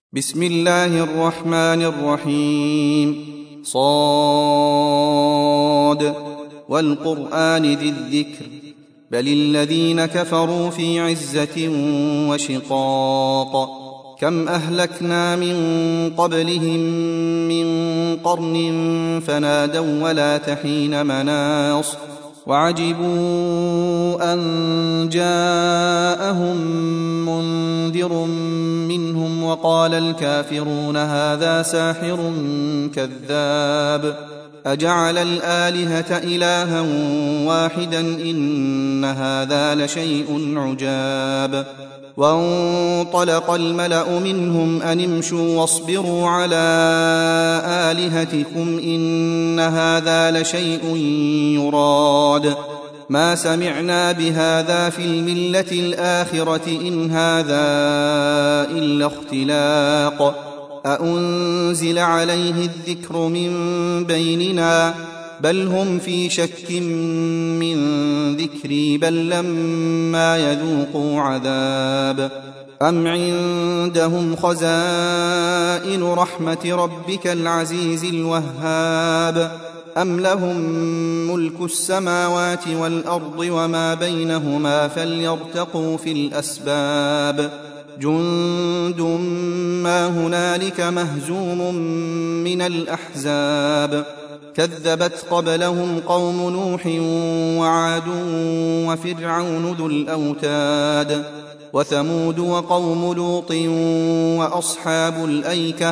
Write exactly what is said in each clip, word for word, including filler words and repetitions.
بسم الله الرحمن الرحيم. صاد والقرآن ذي الذكر بل الذين كفروا في عزة وشقاق كم أهلكنا من قبلهم من قرن فنادوا ولا تحين مناص وعجبوا أن جاءهم منذر منهم وقال الكافرون هذا ساحر كذاب أجعل الآلهة إلها واحدا إن هذا لشيء عجاب. وانطلق الملأ منهم أن امشوا واصبروا على آلهتكم إن هذا لشيء يراد ما سمعنا بهذا في الملة الآخرة إن هذا إلا اختلاق أأنزل عليه الذكر من بيننا بل هم في شك من ذكري بل لما يذوقوا عذاب أم عندهم خزائن رحمة ربك العزيز الوهاب أم لهم ملك السماوات والأرض وما بينهما فليرتقوا في الأسباب جند ما هنالك مهزوم من الأحزاب كذبت قبلهم قوم نوح وعاد وفرعون ذو الأوتاد وثمود وقوم لوط وأصحاب الأيكة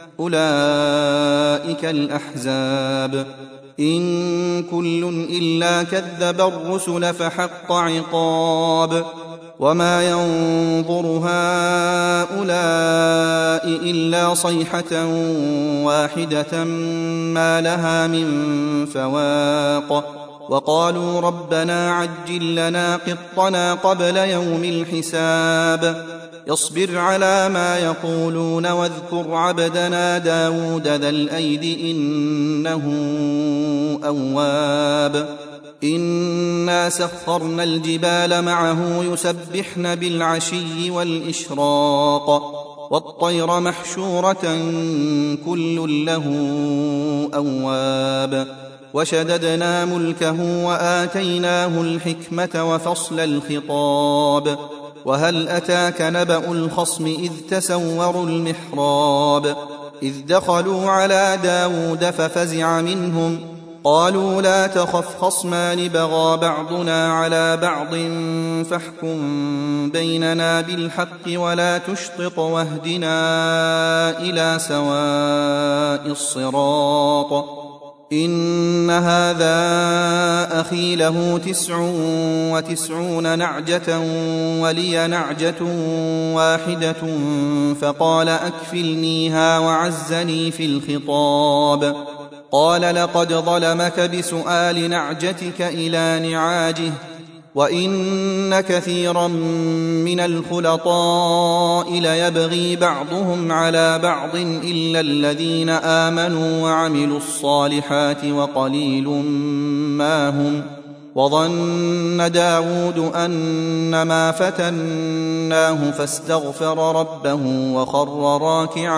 أولئك الأحزاب إن كل إلا كذب الرسل فحق عقاب وما ينظر هؤلاء إلا صيحة واحدة ما لها من فواق وقالوا ربنا عجل لنا قطنا قبل يوم الحساب اصبر على ما يقولون واذكر عبدنا داود ذا الأيد إنه أواب إنا سخرنا الجبال معه يسبحن بالعشي والإشراق والطير محشورة كل له أواب وشددنا ملكه وآتيناه الحكمة وفصل الخطاب وهل أتاك نبأ الخصم إذ تسوروا المحراب إذ دخلوا على داود ففزع منهم قالوا لا تخف خصمان بغى بعضنا على بعض فاحكم بيننا بالحق ولا تشطط واهدنا إلى سواء الصراط إن هذا أخي له تسع وتسعون نعجة ولي نعجة واحدة فقال أكفلنيها وعزني في الخطاب قال لقد ظلمك بسؤال نعجتك إلى نعاجه وإن كثيرا من الخلطاء ليبغي بعضهم على بعض إلا الذين آمنوا وعملوا الصالحات وقليل ما هم وظن داود أنما فتناه فاستغفر ربه وخر راكعا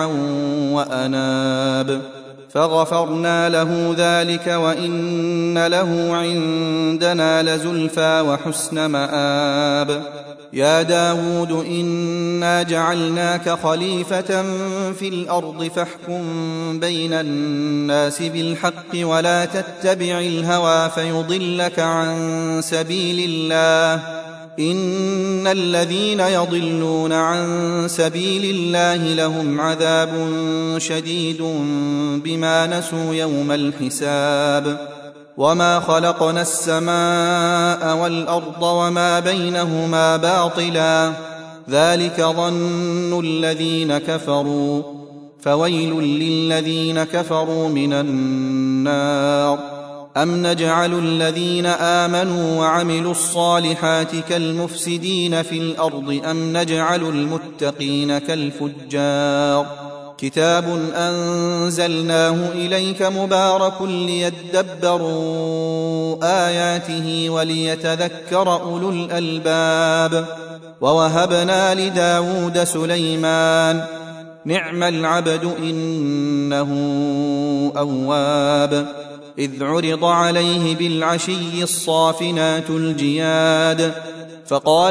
وأناب فغفرنا له ذلك وإن له عندنا لزلفى وحسن مآب يا داود إنا جعلناك خليفة في الأرض فاحكم بين الناس بالحق ولا تتبع الهوى فيضلك عن سبيل الله إن الذين يضلون عن سبيل الله لهم عذاب شديد بما نسوا يوم الحساب وما خلقنا السماء والأرض وما بينهما باطلا ذلك ظن الذين كفروا فويل للذين كفروا من النار أم نجعل الذين آمنوا وعملوا الصالحات كالمفسدين في الأرض أم نجعل المتقين كالفجار كتاب أنزلناه إليك مبارك ليدبروا آياته وليتذكر أولو الألباب ووهبنا لداود سليمان نعم العبد إنه أواب إذ عرض عليه بالعشي الصافنات الجياد فقال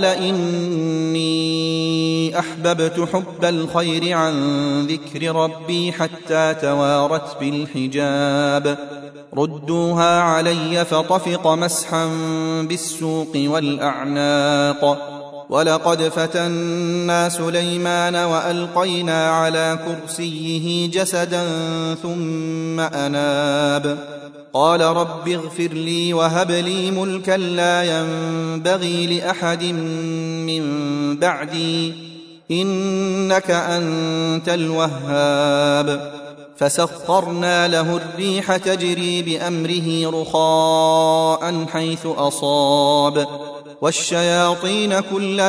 إني أحببت حب الخير عن ذكر ربي حتى توارت بالحجاب ردوها علي فطفق مسحا بالسوق والأعناق ولقد فتنا سليمان وألقينا على كرسيه جسدا ثم أناب قال رب اغفر لي وهب لي ملكا لا ينبغي لأحد من بعدي إنك أنت الوهاب فسخرنا له الريح تجري بأمره رخاء حيث أصاب والشياطين كل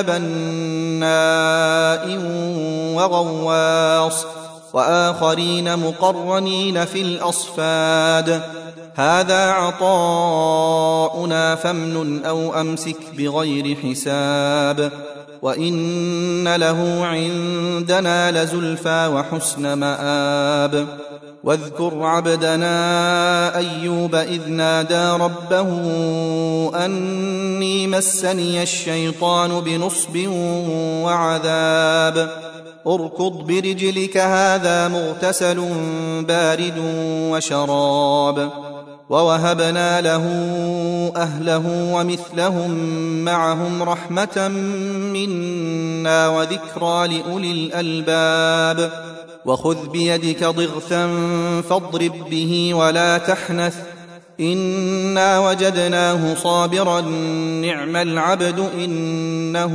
بناء وغواص وآخرين مقرنين في الأصفاد هذا عطاؤنا فامنن أو أمسك بغير حساب وإن له عندنا لزلفى وحسن مآب واذكر عبدنا أيوب إذ نادى ربه أني مسني الشيطان بنصب وعذاب اركض برجلك هذا مغتسل بارد وشراب ووهبنا له أهله ومثلهم معهم رحمة منا وذكرى لأولي الألباب وخذ بيدك ضغثا فاضرب به ولا تحنث إنا وجدناه صابرا نعم العبد إنه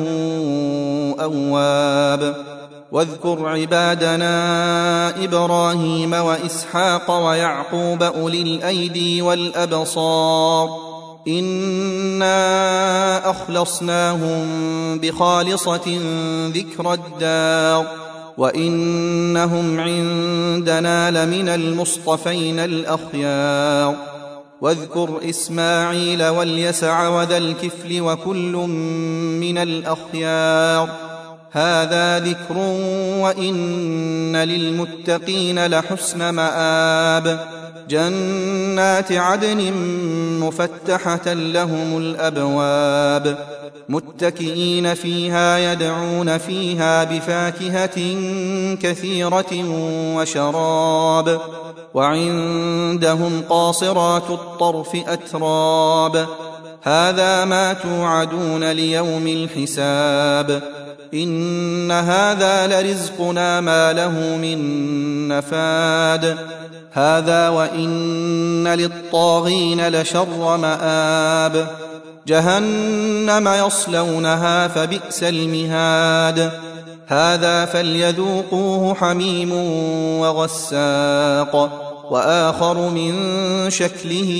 أواب واذكر عبادنا إبراهيم وإسحاق ويعقوب أولي الأيدي والأبصار إنا أخلصناهم بخالصة ذكر الدار وإنهم عندنا لمن المصطفين الأخيار واذكر إسماعيل واليسع وذا الكفل وكل من الأخيار هذا ذكر وإن للمتقين لحسن مآب جنات عدن مفتحة لهم الأبواب متكئين فيها يدعون فيها بفاكهة كثيرة وشراب وعندهم قاصرات الطرف أتراب هذا ما توعدون ليوم الحساب إن هذا لرزقنا ما له من نفاد هذا وإن للطاغين لشر مآب جهنم يصلونها فبئس المهاد هذا فليذوقوه حميم وغساق وآخر من شكله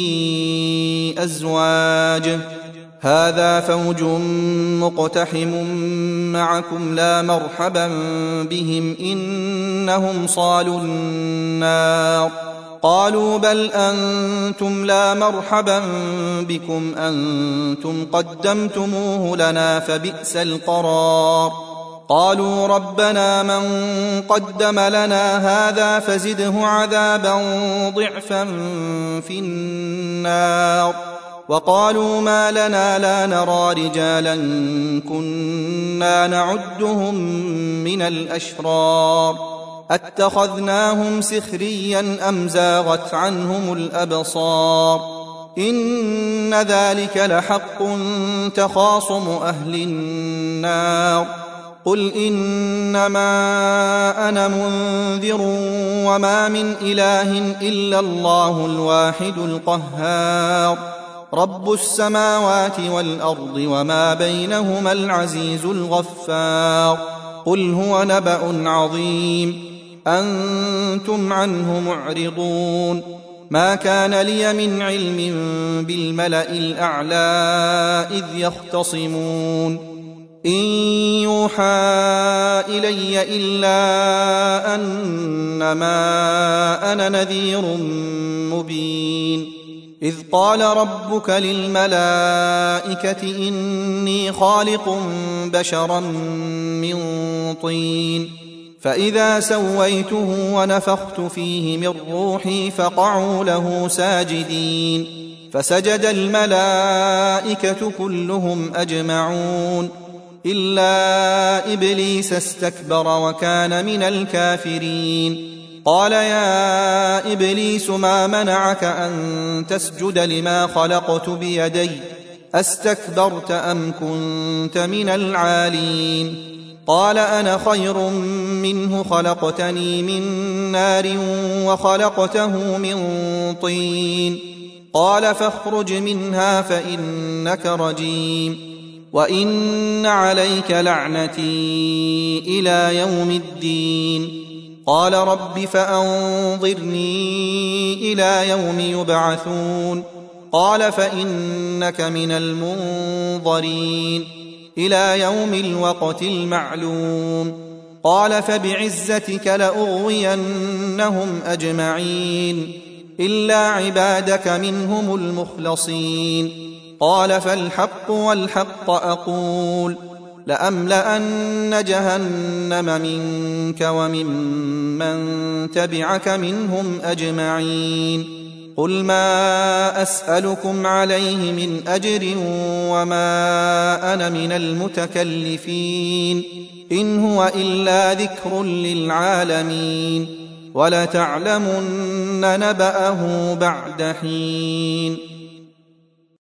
أزواج هذا فوج مقتحم معكم لا مرحبا بهم إنهم صالوا النار قالوا بل أنتم لا مرحبا بكم أنتم قدمتموه لنا فبئس القرار قالوا ربنا من قدم لنا هذا فزده عذابا ضعفا في النار وقالوا ما لنا لا نرى رجالا كنا نعدهم من الأشرار أتخذناهم سخريا أم زاغت عنهم الأبصار إن ذلك لحق تخاصم أهل النار قل إنما أنا منذر وما من إله إلا الله الواحد القهار رب السماوات والأرض وما بينهما العزيز الغفار قل هو نبأ عظيم أنتم عنه معرضون ما كان لي من علم بالملأ الأعلى إذ يختصمون إن يوحى إلي إلا أنما أنا نذير مبين إذ قال ربك للملائكة إني خالق بشرا من طين فإذا سويته ونفخت فيه من روحي فقعوا له ساجدين فسجد الملائكة كلهم أجمعون إلا إبليس استكبر وكان من الكافرين قال يا إبليس ما منعك أن تسجد لما خلقت بيدي أستكبرت أم كنت من العالين قال أنا خير منه خلقتني من نار وخلقته من طين قال فاخرج منها فإنك رجيم وإن عليك لعنتي إلى يوم الدين قال رب فأنظرني إلى يوم يبعثون قال فإنك من المنظرين إلى يوم الوقت المعلوم قال فبعزتك لأغوينهم أجمعين إلا عبادك منهم المخلصين قال فالحق والحق أقول لأملأن جهنم منك وممن تبعك منهم أجمعين قل ما أسألكم عليه من أجر وما أنا من المتكلفين إن هو إلا ذكر للعالمين ولتعلمن نبأه بعد حين